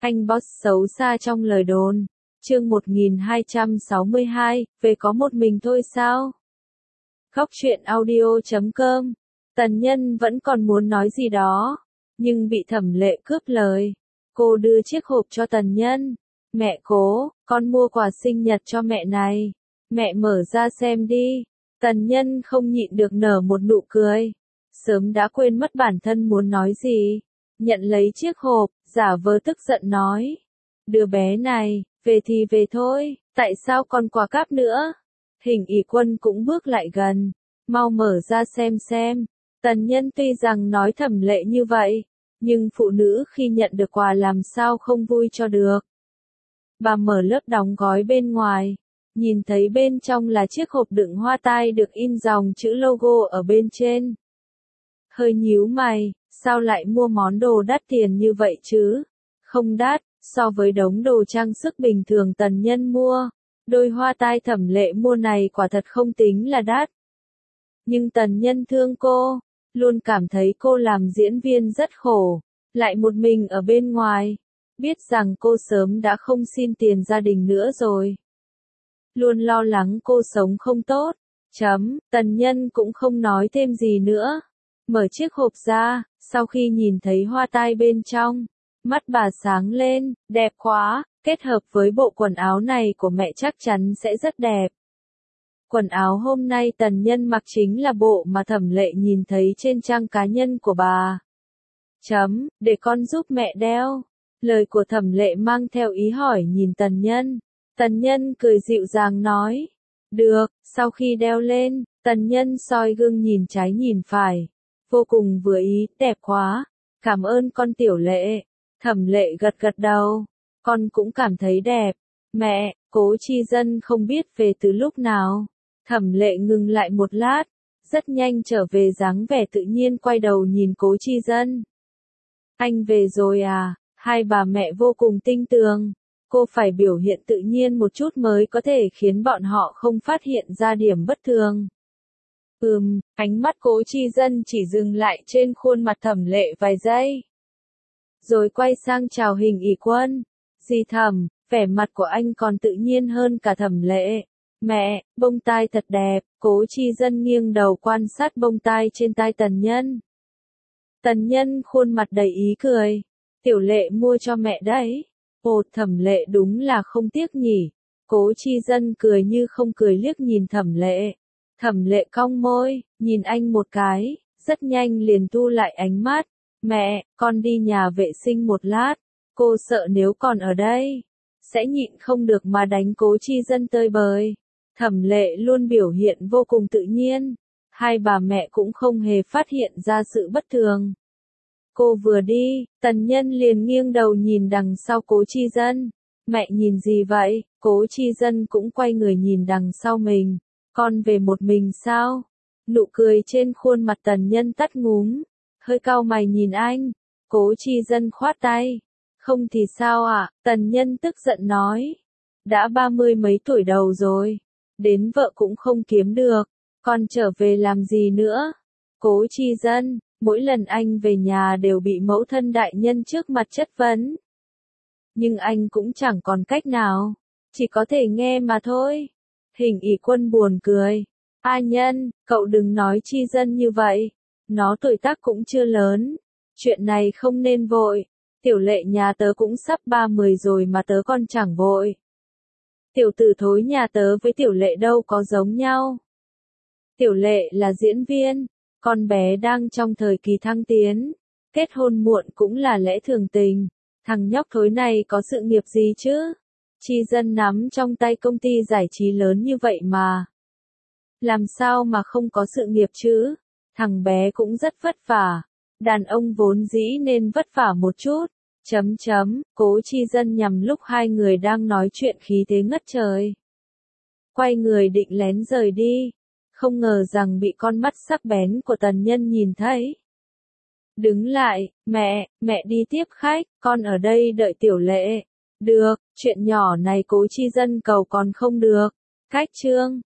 Anh boss xấu xa trong lời đồn. Chương 1262, về có một mình thôi sao? Khóc chuyện audio.com. Tần Nhân vẫn còn muốn nói gì đó, nhưng bị Thẩm Lệ cướp lời. Cô đưa chiếc hộp cho Tần Nhân. Mẹ cố, con mua quà sinh nhật cho mẹ này. Mẹ mở ra xem đi. Tần Nhân không nhịn được nở một nụ cười. Sớm đã quên mất bản thân muốn nói gì. Nhận lấy chiếc hộp, giả vờ tức giận nói. Đứa bé này, về thì về thôi, tại sao còn quà cáp nữa? Hình ỷ quân cũng bước lại gần. Mau mở ra xem. Tần Nhân tuy rằng nói Thẩm Lệ như vậy, nhưng phụ nữ khi nhận được quà làm sao không vui cho được. Bà mở lớp đóng gói bên ngoài, nhìn thấy bên trong là chiếc hộp đựng hoa tai được in dòng chữ logo ở bên trên. Hơi nhíu mày, sao lại mua món đồ đắt tiền như vậy chứ? Không đắt, so với đống đồ trang sức bình thường Tần Nhân mua, đôi hoa tai Thẩm Lệ mua này quả thật không tính là đắt. Nhưng Tần Nhân thương cô, luôn cảm thấy cô làm diễn viên rất khổ, lại một mình ở bên ngoài, biết rằng cô sớm đã không xin tiền gia đình nữa rồi. Luôn lo lắng cô sống không tốt. Tần Nhân cũng không nói thêm gì nữa. Mở chiếc hộp ra, sau khi nhìn thấy hoa tai bên trong, mắt bà sáng lên, đẹp quá, kết hợp với bộ quần áo này của mẹ chắc chắn sẽ rất đẹp. Quần áo hôm nay Tần Nhân mặc chính là bộ mà Thẩm Lệ nhìn thấy trên trang cá nhân của bà. Để con giúp mẹ đeo. Lời của Thẩm Lệ mang theo ý hỏi nhìn Tần Nhân. Tần Nhân cười dịu dàng nói. Được, sau khi đeo lên, Tần Nhân soi gương nhìn trái nhìn phải. Vô cùng vừa ý, đẹp quá. Cảm ơn con Tiểu Lệ. Thẩm Lệ gật gật đầu. Con cũng cảm thấy đẹp. Mẹ, Cố Chi Dân không biết về từ lúc nào. Thẩm Lệ ngừng lại một lát, rất nhanh trở về dáng vẻ tự nhiên quay đầu nhìn Cố Chi Dân. Anh về rồi à? Hai bà mẹ vô cùng tinh tường. Cô phải biểu hiện tự nhiên một chút mới có thể khiến bọn họ không phát hiện ra điểm bất thường. Ánh mắt Cố Chi Dân chỉ dừng lại trên khuôn mặt Thẩm Lệ vài giây. Rồi quay sang chào Hình ỷ quân. Dì Thẩm, vẻ mặt của anh còn tự nhiên hơn cả Thẩm Lệ. Mẹ, bông tai thật đẹp. Cố Chi Dân nghiêng đầu quan sát bông tai trên tai Tần Nhân. Tần Nhân khuôn mặt đầy ý cười. Tiểu Lệ mua cho mẹ đấy. Ồ, Thẩm Lệ đúng là không tiếc nhỉ. Cố Chi Dân cười như không cười liếc nhìn Thẩm Lệ. Thẩm Lệ cong môi, nhìn anh một cái, rất nhanh liền thu lại ánh mắt. Mẹ, con đi nhà vệ sinh một lát. Cô sợ nếu còn ở đây, sẽ nhịn không được mà đánh Cố Chi Dân tơi bời. Thẩm Lệ luôn biểu hiện vô cùng tự nhiên. Hai bà mẹ cũng không hề phát hiện ra sự bất thường. Cô vừa đi, Tần Nhân liền nghiêng đầu nhìn đằng sau Cố Chi Dân. Mẹ nhìn gì vậy? Cố Chi Dân cũng quay người nhìn đằng sau mình. Con về một mình sao? Nụ cười trên khuôn mặt Tần Nhân tắt ngúm. Hơi cau mày nhìn anh. Cố Chi Dân khoát tay. Không thì sao ạ? Tần Nhân tức giận nói. Đã 30 mấy tuổi đầu rồi. Đến vợ cũng không kiếm được. Con trở về làm gì nữa? Cố Chi Dân, mỗi lần anh về nhà đều bị mẫu thân đại nhân trước mặt chất vấn. Nhưng anh cũng chẳng còn cách nào. Chỉ có thể nghe mà thôi. Hình ỷ quân buồn cười. A Nhân, cậu đừng nói Chi Dân như vậy. Nó tuổi tác cũng chưa lớn. Chuyện này không nên vội. Tiểu Lệ nhà tớ cũng sắp 30 rồi mà tớ còn chẳng vội. Tiểu tử thối nhà tớ với Tiểu Lệ đâu có giống nhau. Tiểu Lệ là diễn viên, con bé đang trong thời kỳ thăng tiến, kết hôn muộn cũng là lẽ thường tình. Thằng nhóc thối này có sự nghiệp gì chứ? Chi Dân nắm trong tay công ty giải trí lớn như vậy mà. Làm sao mà không có sự nghiệp chứ? Thằng bé cũng rất vất vả. Đàn ông vốn dĩ nên vất vả một chút. Cố Chi Dân nhằm lúc hai người đang nói chuyện khí thế ngất trời. Quay người định lén rời đi. Không ngờ rằng bị con mắt sắc bén của Tần Nhân nhìn thấy. Đứng lại, mẹ đi tiếp khách, con ở đây đợi Tiểu Lệ. Được, chuyện nhỏ này Cố Chi Dân cầu còn không được. Cách chương